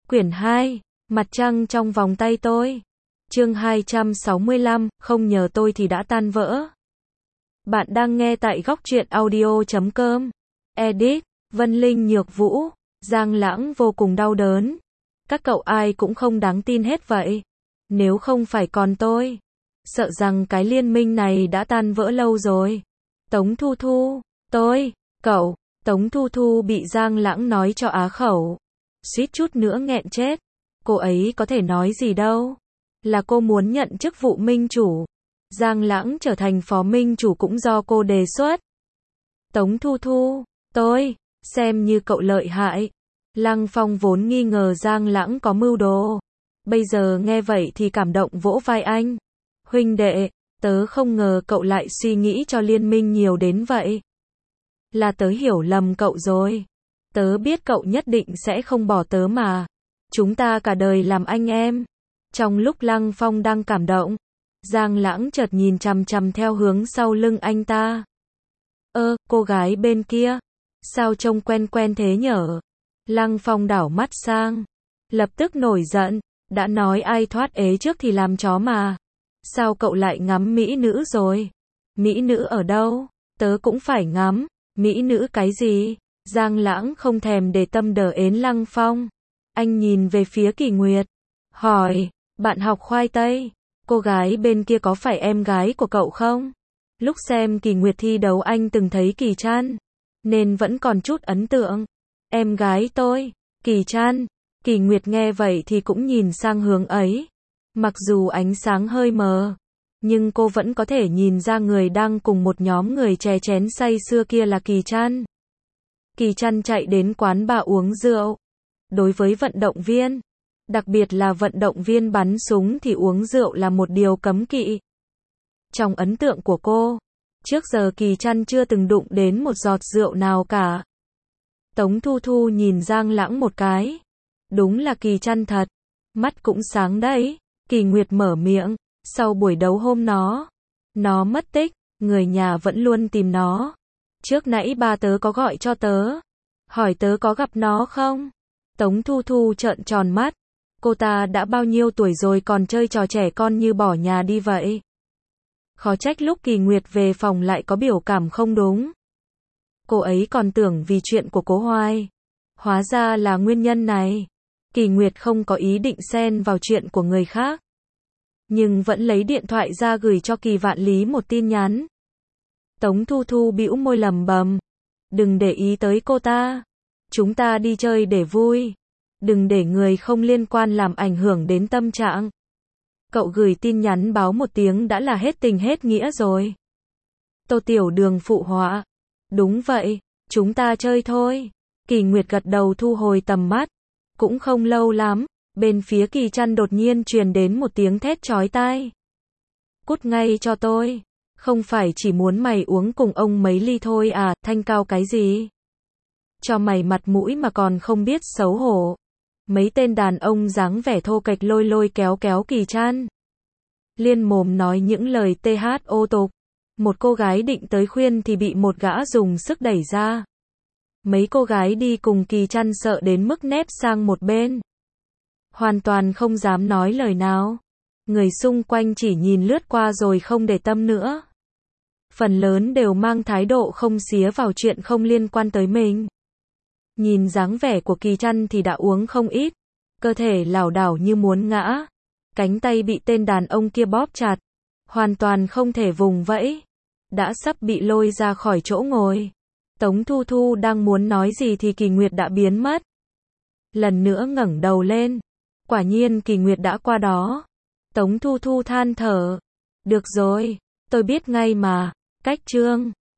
Quyển 2, Mặt trăng trong vòng tay tôi. Chương 265, không nhờ tôi thì đã tan vỡ. Bạn đang nghe tại góc truyện audio.com. Edit, Vân Linh Nhược Vũ, Giang Lãng vô cùng đau đớn. Các cậu ai cũng không đáng tin hết vậy. Nếu không phải còn tôi, sợ rằng cái liên minh này đã tan vỡ lâu rồi. Tống Thu Thu, cậu, Tống Thu Thu bị Giang Lãng nói cho á khẩu. Suýt chút nữa nghẹn chết. Cô ấy có thể nói gì đâu. Là cô muốn nhận chức vụ minh chủ. Giang Lãng trở thành phó minh chủ cũng do cô đề xuất. Tống Thu Thu, xem như cậu lợi hại. Lăng Phong vốn nghi ngờ Giang Lãng có mưu đồ. Bây giờ nghe vậy thì cảm động vỗ vai anh. Huynh đệ, tớ không ngờ cậu lại suy nghĩ cho liên minh nhiều đến vậy. Là tớ hiểu lầm cậu rồi. Tớ biết cậu nhất định sẽ không bỏ tớ mà. Chúng ta cả đời làm anh em. Trong lúc Lăng Phong đang cảm động, Giang Lãng chợt nhìn chằm chằm theo hướng sau lưng anh ta. Cô gái bên kia. Sao trông quen quen thế nhở? Lăng Phong đảo mắt sang. Lập tức nổi giận. Đã nói ai thoát ế trước thì làm chó mà. Sao cậu lại ngắm mỹ nữ rồi? Mỹ nữ ở đâu? Tớ cũng phải ngắm. Mỹ nữ cái gì? Giang Lãng không thèm để tâm đờ ến Lăng Phong. Anh nhìn về phía Kỳ Nguyệt. Hỏi, bạn học khoai tây, cô gái bên kia có phải em gái của cậu không? Lúc xem Kỳ Nguyệt thi đấu anh từng thấy Kỳ Trăn, nên vẫn còn chút ấn tượng. Em gái tôi, Kỳ Trăn. Kỳ Nguyệt nghe vậy thì cũng nhìn sang hướng ấy. Mặc dù ánh sáng hơi mờ, nhưng cô vẫn có thể nhìn ra người đang cùng một nhóm người chè chén say sưa kia là Kỳ Trăn. Kỳ Trăn chạy đến quán bar uống rượu. Đối với vận động viên, đặc biệt là vận động viên bắn súng thì uống rượu là một điều cấm kỵ. Trong ấn tượng của cô, trước giờ Kỳ Trăn chưa từng đụng đến một giọt rượu nào cả. Tống Thu Thu nhìn Giang Lãng một cái. Đúng là Kỳ Trăn thật. Mắt cũng sáng đấy. Kỳ Nguyệt mở miệng. Sau buổi đấu hôm nó mất tích, người nhà vẫn luôn tìm nó. Trước nãy ba tớ có gọi cho tớ, hỏi tớ có gặp nó không? Tống Thu Thu trợn tròn mắt. Cô ta đã bao nhiêu tuổi rồi còn chơi trò trẻ con như bỏ nhà đi vậy? Khó trách lúc Kỳ Nguyệt về phòng lại có biểu cảm không đúng. Cô ấy còn tưởng vì chuyện của Cố Hoài. Hóa ra là nguyên nhân này. Kỳ Nguyệt không có ý định xen vào chuyện của người khác, nhưng vẫn lấy điện thoại ra gửi cho Kỳ Vạn Lý một tin nhắn. Tống Thu Thu bĩu môi lẩm bẩm. Đừng để ý tới cô ta. Chúng ta đi chơi để vui. Đừng để người không liên quan làm ảnh hưởng đến tâm trạng. Cậu gửi tin nhắn báo một tiếng đã là hết tình hết nghĩa rồi. Tô Tiểu Đường phụ họa. Đúng vậy, chúng ta chơi thôi. Kỳ Nguyệt gật đầu thu hồi tầm mắt. Cũng không lâu lắm, bên phía Kỳ Trăn đột nhiên truyền đến một tiếng thét chói tai. Cút ngay cho tôi. Không phải chỉ muốn mày uống cùng ông mấy ly thôi à, thanh cao cái gì? Cho mày mặt mũi mà còn không biết xấu hổ. Mấy tên đàn ông dáng vẻ thô kệch lôi kéo Kỳ Trăn. Liên mồm nói những lời thô tục. Một cô gái định tới khuyên thì bị một gã dùng sức đẩy ra. Mấy cô gái đi cùng Kỳ Trăn sợ đến mức nép sang một bên. Hoàn toàn không dám nói lời nào. Người xung quanh chỉ nhìn lướt qua rồi không để tâm nữa. Phần lớn đều mang thái độ không xía vào chuyện không liên quan tới mình. Nhìn dáng vẻ của Kỳ Trăn thì đã uống không ít. Cơ thể lảo đảo như muốn ngã. Cánh tay bị tên đàn ông kia bóp chặt. Hoàn toàn không thể vùng vẫy. Đã sắp bị lôi ra khỏi chỗ ngồi. Tống Thu Thu đang muốn nói gì thì Kỳ Nguyệt đã biến mất. Lần nữa ngẩng đầu lên. Quả nhiên Kỳ Nguyệt đã qua đó. Tống Thu Thu than thở. Được rồi, tôi biết ngay mà. Cách chương